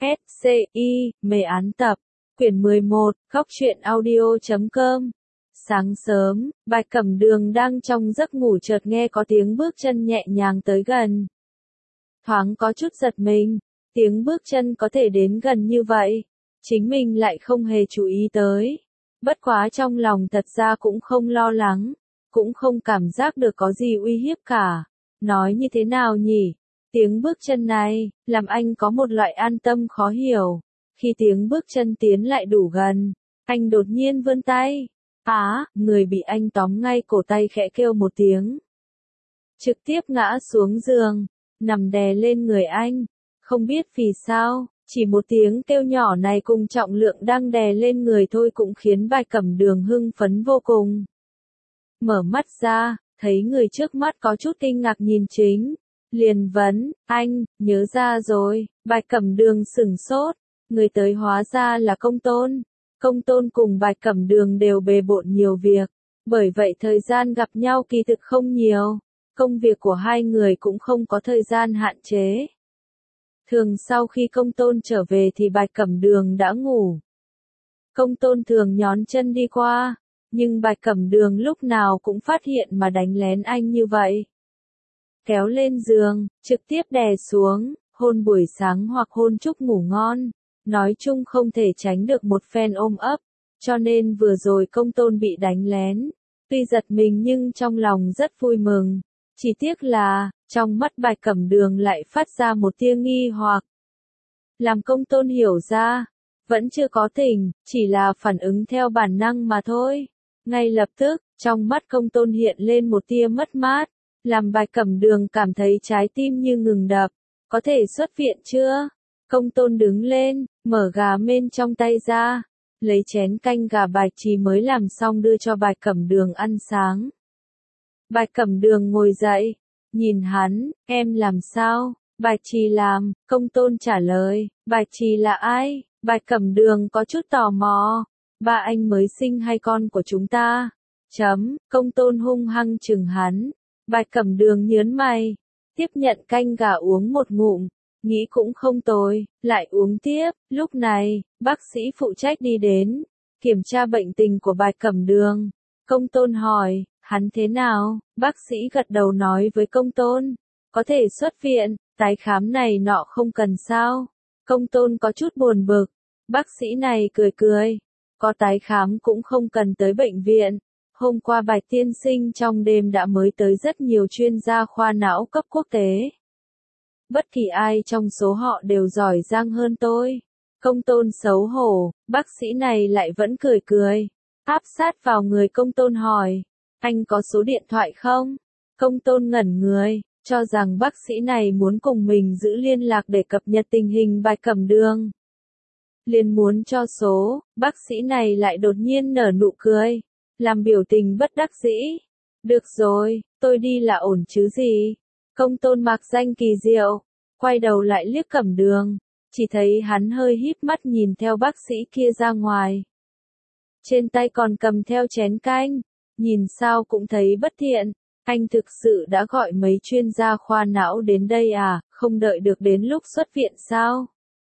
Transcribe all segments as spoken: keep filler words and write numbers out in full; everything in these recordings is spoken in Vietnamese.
ét xê i, mê án tập, quyển mười một, góc truyện audio chấm com. Sáng sớm, Bạch Cẩm Đường đang trong giấc ngủ chợt nghe có tiếng bước chân nhẹ nhàng tới gần. Thoáng có chút giật mình, tiếng bước chân có thể đến gần như vậy, chính mình lại không hề chú ý tới. Bất quá trong lòng thật ra cũng không lo lắng, cũng không cảm giác được có gì uy hiếp cả. Nói như thế nào nhỉ? Tiếng bước chân này, làm anh có một loại an tâm khó hiểu. Khi tiếng bước chân tiến lại đủ gần, anh đột nhiên vươn tay. Á, người bị anh tóm ngay cổ tay khẽ kêu một tiếng. Trực tiếp ngã xuống giường, nằm đè lên người anh. Không biết vì sao, chỉ một tiếng kêu nhỏ này cùng trọng lượng đang đè lên người thôi cũng khiến Bạch Cẩm Đường hưng phấn vô cùng. Mở mắt ra, thấy người trước mắt có chút kinh ngạc nhìn chính. Liền vấn, anh, nhớ ra rồi. Bạch Cẩm Đường sửng sốt, người tới hóa ra là Công Tôn. Công Tôn cùng Bạch Cẩm Đường đều bề bộn nhiều việc, bởi vậy thời gian gặp nhau kỳ thực không nhiều, công việc của hai người cũng không có thời gian hạn chế. Thường sau khi Công Tôn trở về thì Bạch Cẩm Đường đã ngủ. Công Tôn thường nhón chân đi qua, nhưng Bạch Cẩm Đường lúc nào cũng phát hiện mà đánh lén anh như vậy. Kéo lên giường, trực tiếp đè xuống, hôn buổi sáng hoặc hôn chúc ngủ ngon. Nói chung không thể tránh được một phen ôm ấp, cho nên vừa rồi Công Tôn bị đánh lén. Tuy giật mình nhưng trong lòng rất vui mừng. Chỉ tiếc là, trong mắt Bạch Cẩm Đường lại phát ra một tia nghi hoặc. Làm Công Tôn hiểu ra, vẫn chưa có tình, chỉ là phản ứng theo bản năng mà thôi. Ngay lập tức, trong mắt Công Tôn hiện lên một tia mất mát, làm Bạch Cẩm Đường cảm thấy trái tim như ngừng đập. Có thể xuất viện chưa? Công Tôn đứng lên, mở gà mên trong tay ra, lấy chén canh gà Bạch Trì mới làm xong đưa cho Bạch Cẩm Đường ăn sáng. Bạch Cẩm Đường ngồi dậy, nhìn hắn, em làm sao? Bạch Trì làm, Công Tôn trả lời. Bạch Trì là ai? Bạch Cẩm Đường có chút tò mò. Ba anh mới sinh hai con của chúng ta. Chấm, Công Tôn hung hăng chừng hắn. Bạch Cẩm Đường nhớn mày, tiếp nhận canh gà uống một ngụm. Nghĩ cũng không tồi, lại uống tiếp. Lúc này, bác sĩ phụ trách đi đến, kiểm tra bệnh tình của Bạch Cẩm Đường. Công Tôn hỏi, hắn thế nào? Bác sĩ gật đầu nói với Công Tôn, có thể xuất viện, tái khám này nọ không cần sao. Công Tôn có chút buồn bực, bác sĩ này cười cười, có tái khám cũng không cần tới bệnh viện. Hôm qua Bạch tiên sinh trong đêm đã mới tới rất nhiều chuyên gia khoa não cấp quốc tế. Bất kỳ ai trong số họ đều giỏi giang hơn tôi. Công Tôn xấu hổ, bác sĩ này lại vẫn cười cười. Áp sát vào người Công Tôn hỏi, anh có số điện thoại không? Công Tôn ngẩn người, cho rằng bác sĩ này muốn cùng mình giữ liên lạc để cập nhật tình hình Bạch Cẩm Đường. Liền muốn cho số, bác sĩ này lại đột nhiên nở nụ cười, làm biểu tình bất đắc dĩ. Được rồi, tôi đi là ổn chứ gì. Công Tôn mạc danh kỳ diệu, quay đầu lại liếc Cẩm Đường, chỉ thấy hắn hơi híp mắt nhìn theo bác sĩ kia ra ngoài. Trên tay còn cầm theo chén canh, nhìn sao cũng thấy bất thiện, anh thực sự đã gọi mấy chuyên gia khoa não đến đây à, không đợi được đến lúc xuất viện sao?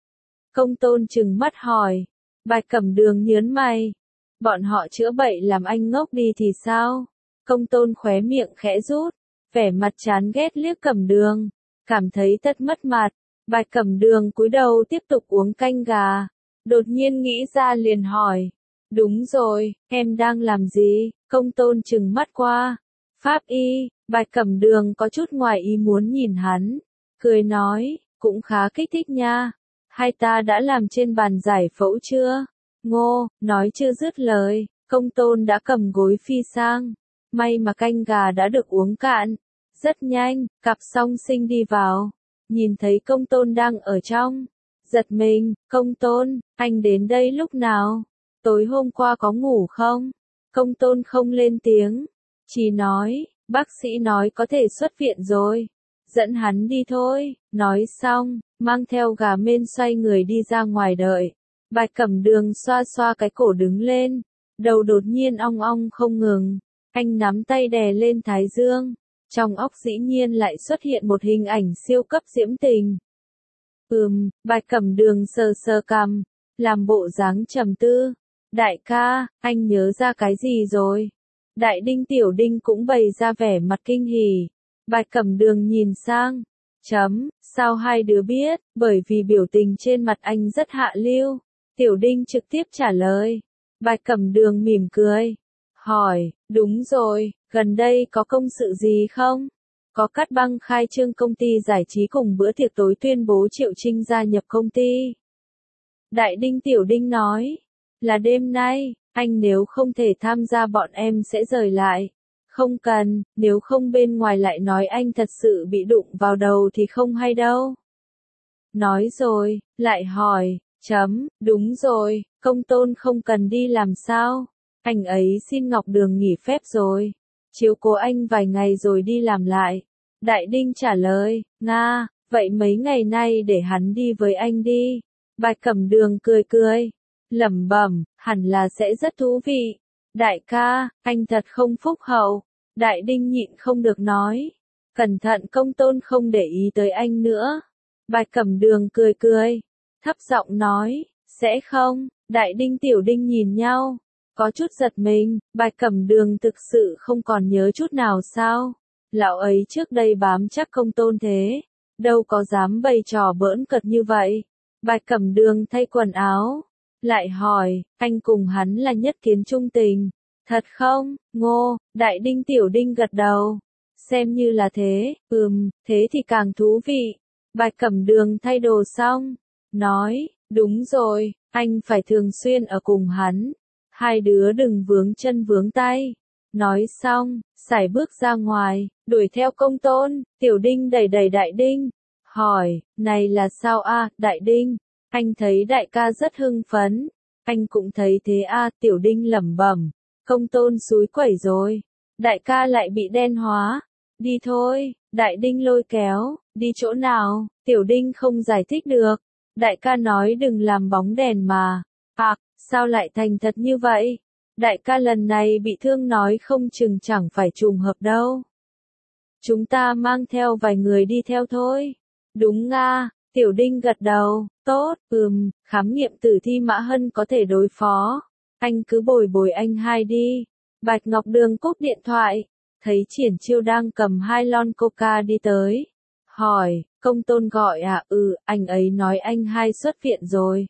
Công Tôn trừng mắt hỏi, Bạch Cẩm Đường nhớn mày, bọn họ chữa bệnh làm anh ngốc đi thì sao? Công Tôn khóe miệng khẽ rút, vẻ mặt chán ghét liếc Cẩm Đường, cảm thấy thật mất mặt. Bạch Cẩm Đường cúi đầu tiếp tục uống canh gà, đột nhiên nghĩ ra liền hỏi, đúng rồi, em đang làm gì? Công Tôn trừng mắt qua, pháp y. Bạch Cẩm Đường có chút ngoài ý muốn nhìn hắn, cười nói, cũng khá kích thích nha. Hai ta đã làm trên bàn giải phẫu chưa? Ngô, nói chưa dứt lời, Công Tôn đã cầm gối phi sang. May mà canh gà đã được uống cạn. Rất nhanh, cặp song sinh đi vào, nhìn thấy Công Tôn đang ở trong. Giật mình, Công Tôn, anh đến đây lúc nào? Tối hôm qua có ngủ không? Công Tôn không lên tiếng, chỉ nói, bác sĩ nói có thể xuất viện rồi. Dẫn hắn đi thôi. Nói xong, mang theo gà mên xoay người đi ra ngoài đợi. Bạch Cẩm Đường xoa xoa cái cổ đứng lên, đầu đột nhiên ong ong không ngừng. Anh nắm tay đè lên thái dương, trong óc dĩ nhiên lại xuất hiện một hình ảnh siêu cấp diễm tình. Ừm, Bạch Cẩm Đường sờ sờ cằm, làm bộ dáng trầm tư. Đại ca, anh nhớ ra cái gì rồi? Đại Đinh Tiểu Đinh cũng bày ra vẻ mặt kinh hỉ. Bạch Cẩm Đường nhìn sang. Chấm, sao hai đứa biết? Bởi vì biểu tình trên mặt anh rất hạ lưu. Tiểu Đinh trực tiếp trả lời. Bạch Cẩm Đường mỉm cười. Hỏi, đúng rồi, gần đây có công sự gì không? Có cắt băng khai trương công ty giải trí cùng bữa tiệc tối tuyên bố Triệu Trinh gia nhập công ty. Đại Đinh Tiểu Đinh nói, là đêm nay, anh nếu không thể tham gia bọn em sẽ rời lại. Không cần, nếu không bên ngoài lại nói anh thật sự bị đụng vào đầu thì không hay đâu. Nói rồi, lại hỏi, chấm, đúng rồi, Công Tôn không cần đi làm sao? Anh ấy xin Ngọc Đường nghỉ phép rồi. Chiếu cố anh vài ngày rồi đi làm lại. Đại Đinh trả lời, Nga, vậy mấy ngày nay để hắn đi với anh đi. Bạch Cẩm Đường cười cười, lẩm bẩm, hẳn là sẽ rất thú vị. Đại ca, anh thật không phúc hậu. Đại Đinh nhịn không được nói. Cẩn thận Công Tôn không để ý tới anh nữa. Bạch Cẩm Đường cười cười, thấp giọng nói, sẽ không. Đại Đinh Tiểu Đinh nhìn nhau, có chút giật mình. Bạch Cẩm Đường thực sự không còn nhớ chút nào sao? Lão ấy trước đây bám chắc Công Tôn thế, đâu có dám bày trò bỡn cợt như vậy. Bạch Cẩm Đường thay quần áo, lại hỏi, anh cùng hắn là nhất kiến trung tình, thật không? Ngô, Đại Đinh Tiểu Đinh gật đầu, xem như là thế. Ừm, thế thì càng thú vị. Bạch Cẩm Đường thay đồ xong, nói, đúng rồi, anh phải thường xuyên ở cùng hắn, hai đứa đừng vướng chân vướng tay. Nói xong, sải bước ra ngoài, đuổi theo Công Tôn. Tiểu Đinh đẩy đẩy Đại Đinh, hỏi, này là sao a? Đại Đinh, anh thấy đại ca rất hưng phấn, anh cũng thấy thế a? Tiểu Đinh lẩm bẩm, Công Tôn xúi quẩy rồi, đại ca lại bị đen hóa. Đi thôi. Đại Đinh lôi kéo, đi chỗ nào? Tiểu Đinh không giải thích được. Đại ca nói đừng làm bóng đèn mà. À, sao lại thành thật như vậy? Đại ca lần này bị thương nói không chừng chẳng phải trùng hợp đâu. Chúng ta mang theo vài người đi theo thôi. Đúng nga. Tiểu Đinh gật đầu, tốt, ừm, khám nghiệm tử thi Mã Hân có thể đối phó. Anh cứ bồi bồi anh hai đi. Bạch Ngọc Đường cúp điện thoại, thấy Triển Chiêu đang cầm hai lon coca đi tới. Hỏi, Công Tôn gọi à? Ừ, anh ấy nói anh hai xuất viện rồi.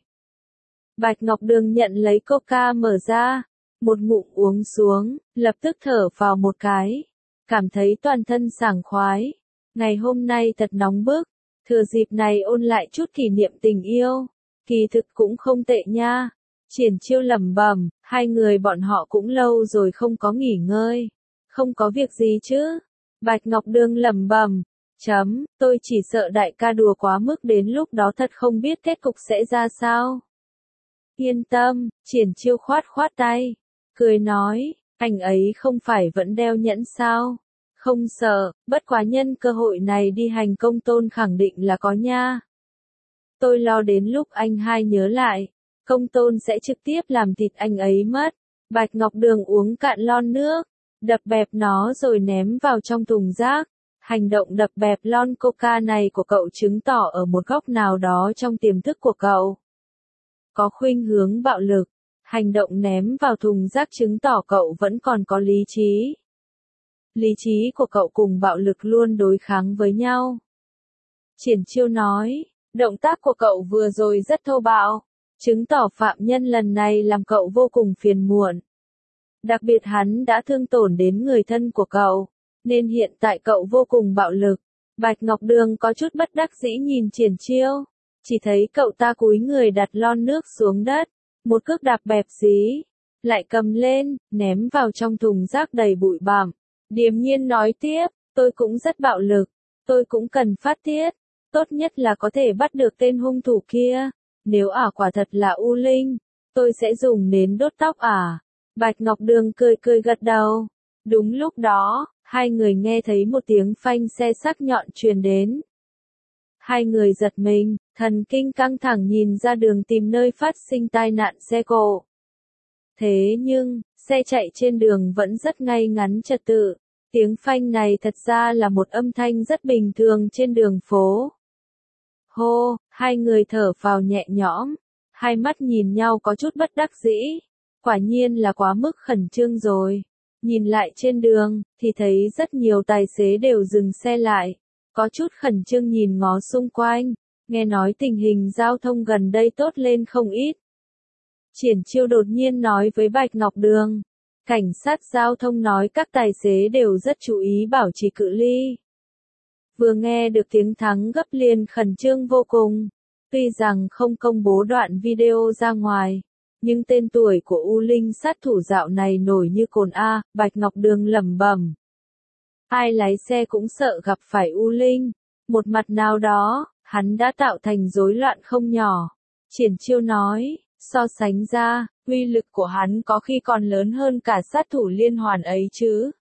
Bạch Ngọc Đường nhận lấy coca mở ra, một ngụm uống xuống, lập tức thở vào một cái, cảm thấy toàn thân sảng khoái. Ngày hôm nay thật nóng bức, thừa dịp này ôn lại chút kỷ niệm tình yêu, kỳ thực cũng không tệ nha. Triển Chiêu lẩm bẩm, hai người bọn họ cũng lâu rồi không có nghỉ ngơi, không có việc gì chứ? Bạch Ngọc Đường lẩm bẩm, chấm, tôi chỉ sợ đại ca đùa quá mức đến lúc đó thật không biết kết cục sẽ ra sao. Yên tâm, Triển Chiêu khoát khoát tay, cười nói, anh ấy không phải vẫn đeo nhẫn sao? Không sợ, bất quá nhân cơ hội này đi hành Công Tôn khẳng định là có nha. Tôi lo đến lúc anh hai nhớ lại, Công Tôn sẽ trực tiếp làm thịt anh ấy mất. Bạch Ngọc Đường uống cạn lon nước, đập bẹp nó rồi ném vào trong thùng rác. Hành động đập bẹp lon coca này của cậu chứng tỏ ở một góc nào đó trong tiềm thức của cậu có khuynh hướng bạo lực. Hành động ném vào thùng rác chứng tỏ cậu vẫn còn có lý trí. Lý trí của cậu cùng bạo lực luôn đối kháng với nhau. Triển Chiêu nói, động tác của cậu vừa rồi rất thô bạo, chứng tỏ phạm nhân lần này làm cậu vô cùng phiền muộn. Đặc biệt hắn đã thương tổn đến người thân của cậu, nên hiện tại cậu vô cùng bạo lực. Bạch Ngọc Đường có chút bất đắc dĩ nhìn Triển Chiêu, chỉ thấy cậu ta cúi người đặt lon nước xuống đất, một cước đạp bẹp dí, lại cầm lên, ném vào trong thùng rác đầy bụi bặm. Điềm nhiên nói tiếp, tôi cũng rất bạo lực, tôi cũng cần phát tiết, tốt nhất là có thể bắt được tên hung thủ kia. Nếu ả quả thật là U Linh, tôi sẽ dùng nến đốt tóc ả. Bạch Ngọc Đường cười cười gật đầu. Đúng lúc đó, hai người nghe thấy một tiếng phanh xe sắc nhọn truyền đến. Hai người giật mình, thần kinh căng thẳng nhìn ra đường tìm nơi phát sinh tai nạn xe cộ. Thế nhưng, xe chạy trên đường vẫn rất ngay ngắn trật tự. Tiếng phanh này thật ra là một âm thanh rất bình thường trên đường phố. Hô, hai người thở phào nhẹ nhõm, hai mắt nhìn nhau có chút bất đắc dĩ. Quả nhiên là quá mức khẩn trương rồi. Nhìn lại trên đường, thì thấy rất nhiều tài xế đều dừng xe lại. Có chút khẩn trương nhìn ngó xung quanh. Nghe nói tình hình giao thông gần đây tốt lên không ít. Triển Chiêu đột nhiên nói với Bạch Ngọc Đường. Cảnh sát giao thông nói các tài xế đều rất chú ý bảo trì cự ly. Vừa nghe được tiếng thắng gấp liền khẩn trương vô cùng. Tuy rằng không công bố đoạn video ra ngoài, nhưng tên tuổi của U Linh sát thủ dạo này nổi như cồn A, Bạch Ngọc Đường lẩm bẩm. Ai lái xe cũng sợ gặp phải U Linh. Một mặt nào đó, hắn đã tạo thành rối loạn không nhỏ. Triển Chiêu nói, so sánh ra, uy lực của hắn có khi còn lớn hơn cả sát thủ liên hoàn ấy chứ.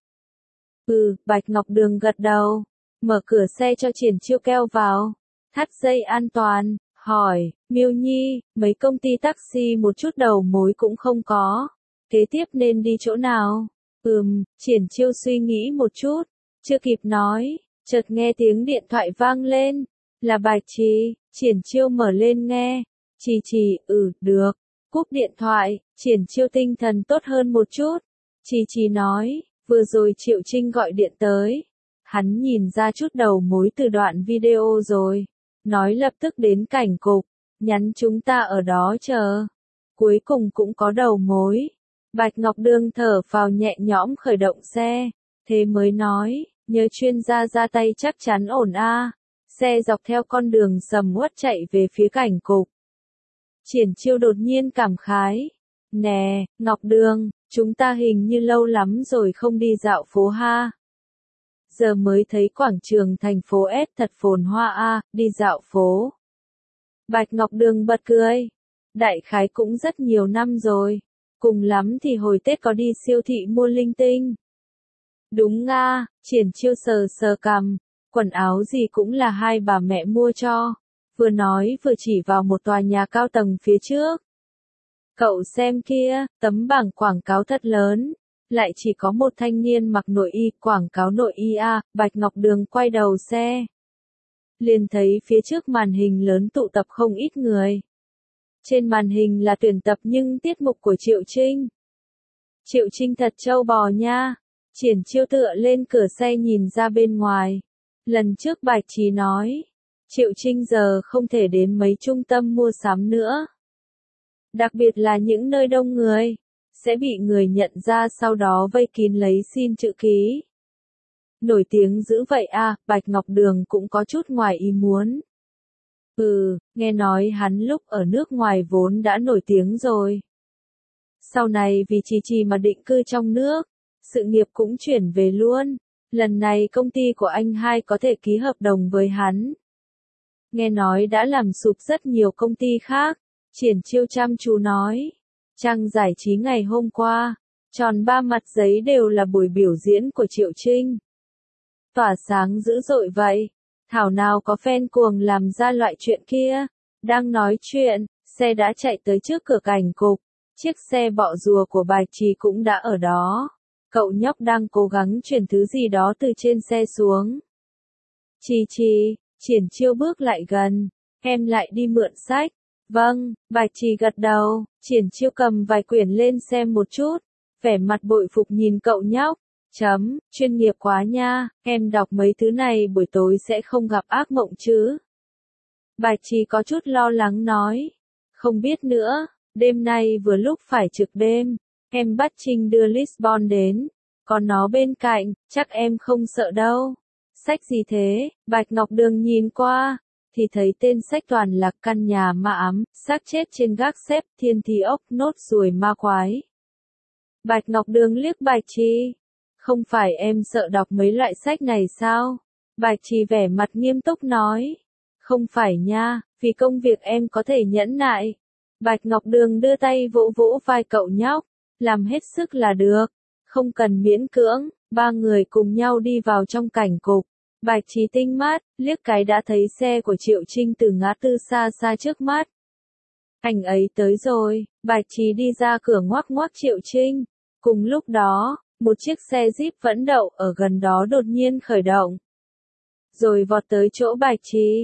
Ừ, Bạch Ngọc Đường gật đầu, mở cửa xe cho Triển Chiêu keo vào, thắt dây an toàn, hỏi, Miêu Nhi, mấy công ty taxi một chút đầu mối cũng không có. Kế tiếp nên đi chỗ nào? Ừm, Triển Chiêu suy nghĩ một chút, chưa kịp nói, chợt nghe tiếng điện thoại vang lên. Là Bạch Trì. Triển Chiêu mở lên nghe. Trì Trì, ừ, được. Cúp điện thoại, Triển Chiêu tinh thần tốt hơn một chút. Trì Trì nói, vừa rồi Triệu Trinh gọi điện tới. Hắn nhìn ra chút đầu mối từ đoạn video rồi. Nói lập tức đến cảnh cục, nhắn chúng ta ở đó chờ. Cuối cùng cũng có đầu mối. Bạch Ngọc Đường thở phào nhẹ nhõm khởi động xe. Thế mới nói, nhớ chuyên gia ra tay chắc chắn ổn a. Xe dọc theo con đường sầm uất chạy về phía cảnh cục. Triển Chiêu đột nhiên cảm khái. Nè, Ngọc Đường, chúng ta hình như lâu lắm rồi không đi dạo phố ha. Giờ mới thấy quảng trường thành phố S thật phồn hoa a, đi dạo phố. Bạch Ngọc Đường bật cười. Đại khái cũng rất nhiều năm rồi. Cùng lắm thì hồi Tết có đi siêu thị mua linh tinh. Đúng nga, Triển Chiêu sờ sờ cằm. Quần áo gì cũng là hai bà mẹ mua cho. Vừa nói vừa chỉ vào một tòa nhà cao tầng phía trước. Cậu xem kia, tấm bảng quảng cáo thật lớn. Lại chỉ có một thanh niên mặc nội y, quảng cáo nội y a. Bạch Ngọc Đường quay đầu xe. Liền thấy phía trước màn hình lớn tụ tập không ít người. Trên màn hình là tuyển tập nhưng tiết mục của Triệu Trinh. Triệu Trinh thật trâu bò nha. Triển Chiêu tựa lên cửa xe nhìn ra bên ngoài. Lần trước Bạch Trì nói, Triệu Trinh giờ không thể đến mấy trung tâm mua sắm nữa. Đặc biệt là những nơi đông người, sẽ bị người nhận ra sau đó vây kín lấy xin chữ ký. Nổi tiếng dữ vậy à, Bạch Ngọc Đường cũng có chút ngoài ý muốn. Ừ, nghe nói hắn lúc ở nước ngoài vốn đã nổi tiếng rồi. Sau này vì Trì Trì mà định cư trong nước, sự nghiệp cũng chuyển về luôn. Lần này công ty của anh hai có thể ký hợp đồng với hắn. Nghe nói đã làm sụp rất nhiều công ty khác. Triển Chiêu chăm chú nói. Trang giải trí ngày hôm qua, tròn ba mặt giấy đều là buổi biểu diễn của Triệu Trinh. Tỏa sáng dữ dội vậy. Thảo nào có fan cuồng làm ra loại chuyện kia. Đang nói chuyện, xe đã chạy tới trước cửa cảnh cục. Chiếc xe bọ rùa của Bạch Trì cũng đã ở đó. Cậu nhóc đang cố gắng chuyển thứ gì đó từ trên xe xuống. Trì Trì, Triển Chiêu bước lại gần. Em lại đi mượn sách. Vâng, Bạch Trì gật đầu. Triển Chiêu cầm vài quyển lên xem một chút. Vẻ mặt bội phục nhìn cậu nhóc. Chấm, chuyên nghiệp quá nha, em đọc mấy thứ này buổi tối sẽ không gặp ác mộng chứ. Bạch Trì có chút lo lắng nói. Không biết nữa, đêm nay vừa lúc phải trực đêm. Em bắt Trinh đưa Lisbon đến. Còn nó bên cạnh, chắc em không sợ đâu. Sách gì thế? Bạch Ngọc Đường nhìn qua, thì thấy tên sách toàn là căn nhà ma ám, xác chết trên gác xếp, thiên thi ốc, nốt ruồi ma quái. Bạch Ngọc Đường liếc Bạch Trì. Không phải em sợ đọc mấy loại sách này sao? Bạch Trì vẻ mặt nghiêm túc nói. Không phải nha, vì công việc em có thể nhẫn nại. Bạch Ngọc Đường đưa tay vỗ vỗ vai cậu nhóc. Làm hết sức là được. Không cần miễn cưỡng. Ba người cùng nhau đi vào trong cảnh cục. Bạch Trì tinh mắt, liếc cái đã thấy xe của Triệu Trinh từ ngã tư xa xa trước mắt. Anh ấy tới rồi. Bạch Trì đi ra cửa ngoắc ngoắc Triệu Trinh. Cùng lúc đó, một chiếc xe Jeep vẫn đậu ở gần đó đột nhiên khởi động. Rồi vọt tới chỗ Bạch Trì.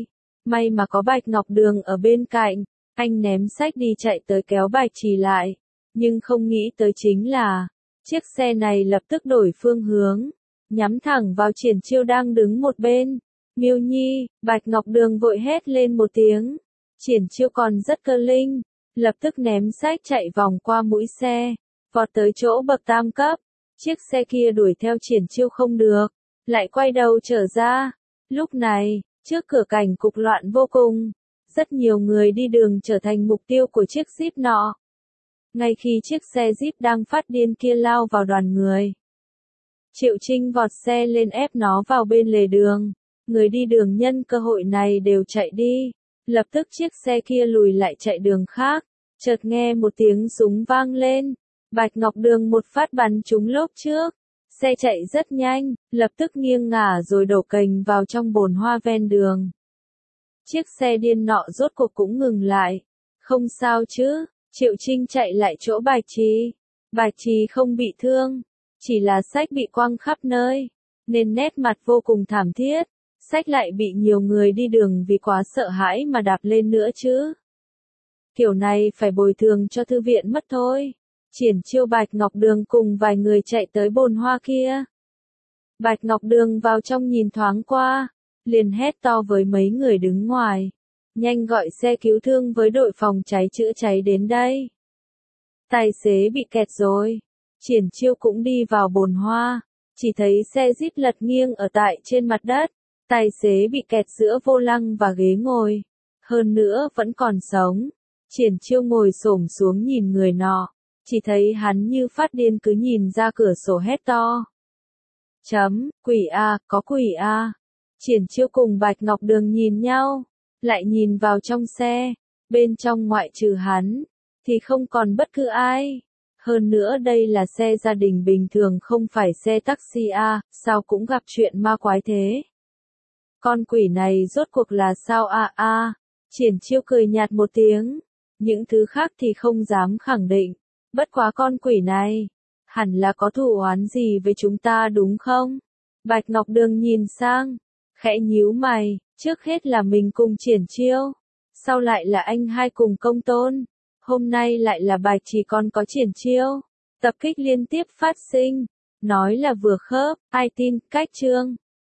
May mà có Bạch Ngọc Đường ở bên cạnh, anh ném sách đi chạy tới kéo Bạch Trì lại, nhưng không nghĩ tới chính là, chiếc xe này lập tức đổi phương hướng, nhắm thẳng vào Triển Chiêu đang đứng một bên. Miêu Nhi, Bạch Ngọc Đường vội hét lên một tiếng. Triển Chiêu còn rất cơ linh, lập tức ném sách chạy vòng qua mũi xe, vọt tới chỗ bậc tam cấp. Chiếc xe kia đuổi theo Triển Chiêu không được, lại quay đầu trở ra. Lúc này, trước cửa cảnh cục loạn vô cùng, rất nhiều người đi đường trở thành mục tiêu của chiếc Jeep nọ. Ngay khi chiếc xe Jeep đang phát điên kia lao vào đoàn người, Triệu Trinh vọt xe lên ép nó vào bên lề đường. Người đi đường nhân cơ hội này đều chạy đi. Lập tức chiếc xe kia lùi lại chạy đường khác. Chợt nghe một tiếng súng vang lên. Bạch Ngọc Đường một phát bắn trúng lốp trước. Xe chạy rất nhanh, lập tức nghiêng ngả rồi đổ cành vào trong bồn hoa ven đường. Chiếc xe điên nọ rốt cuộc cũng ngừng lại. Không sao chứ, Triệu Trinh chạy lại chỗ Bạch Trì. Bạch Trì không bị thương, chỉ là sách bị quăng khắp nơi, nên nét mặt vô cùng thảm thiết. Sách lại bị nhiều người đi đường vì quá sợ hãi mà đạp lên nữa chứ. Kiểu này phải bồi thường cho thư viện mất thôi. Triển Chiêu, Bạch Ngọc Đường cùng vài người chạy tới bồn hoa kia. Bạch Ngọc Đường vào trong nhìn thoáng qua, liền hét to với mấy người đứng ngoài. Nhanh gọi xe cứu thương với đội phòng cháy chữa cháy đến đây. Tài xế bị kẹt rồi. Triển Chiêu cũng đi vào bồn hoa, chỉ thấy xe Jeep lật nghiêng ở tại trên mặt đất. Tài xế bị kẹt giữa vô lăng và ghế ngồi. Hơn nữa vẫn còn sống. Triển Chiêu ngồi xổm xuống nhìn người nọ. Chỉ thấy hắn như phát điên cứ nhìn ra cửa sổ hét to. Chấm, quỷ a, có quỷ a. Triển Chiêu cùng Bạch Ngọc Đường nhìn nhau. Lại nhìn vào trong xe. Bên trong ngoại trừ hắn, thì không còn bất cứ ai. Hơn nữa đây là xe gia đình bình thường không phải xe taxi a, sao cũng gặp chuyện ma quái thế. Con quỷ này rốt cuộc là sao a a? Triển Chiêu cười nhạt một tiếng. Những thứ khác thì không dám khẳng định. Bất quá con quỷ này, hẳn là có thù oán gì với chúng ta đúng không? Bạch Ngọc Đường nhìn sang, khẽ nhíu mày, trước hết là mình cùng Triển Chiêu, sau lại là anh hai cùng Công Tôn, hôm nay lại là Bạch Trì còn có Triển Chiêu. Tập kích liên tiếp phát sinh, nói là vừa khớp, ai tin, cách chương.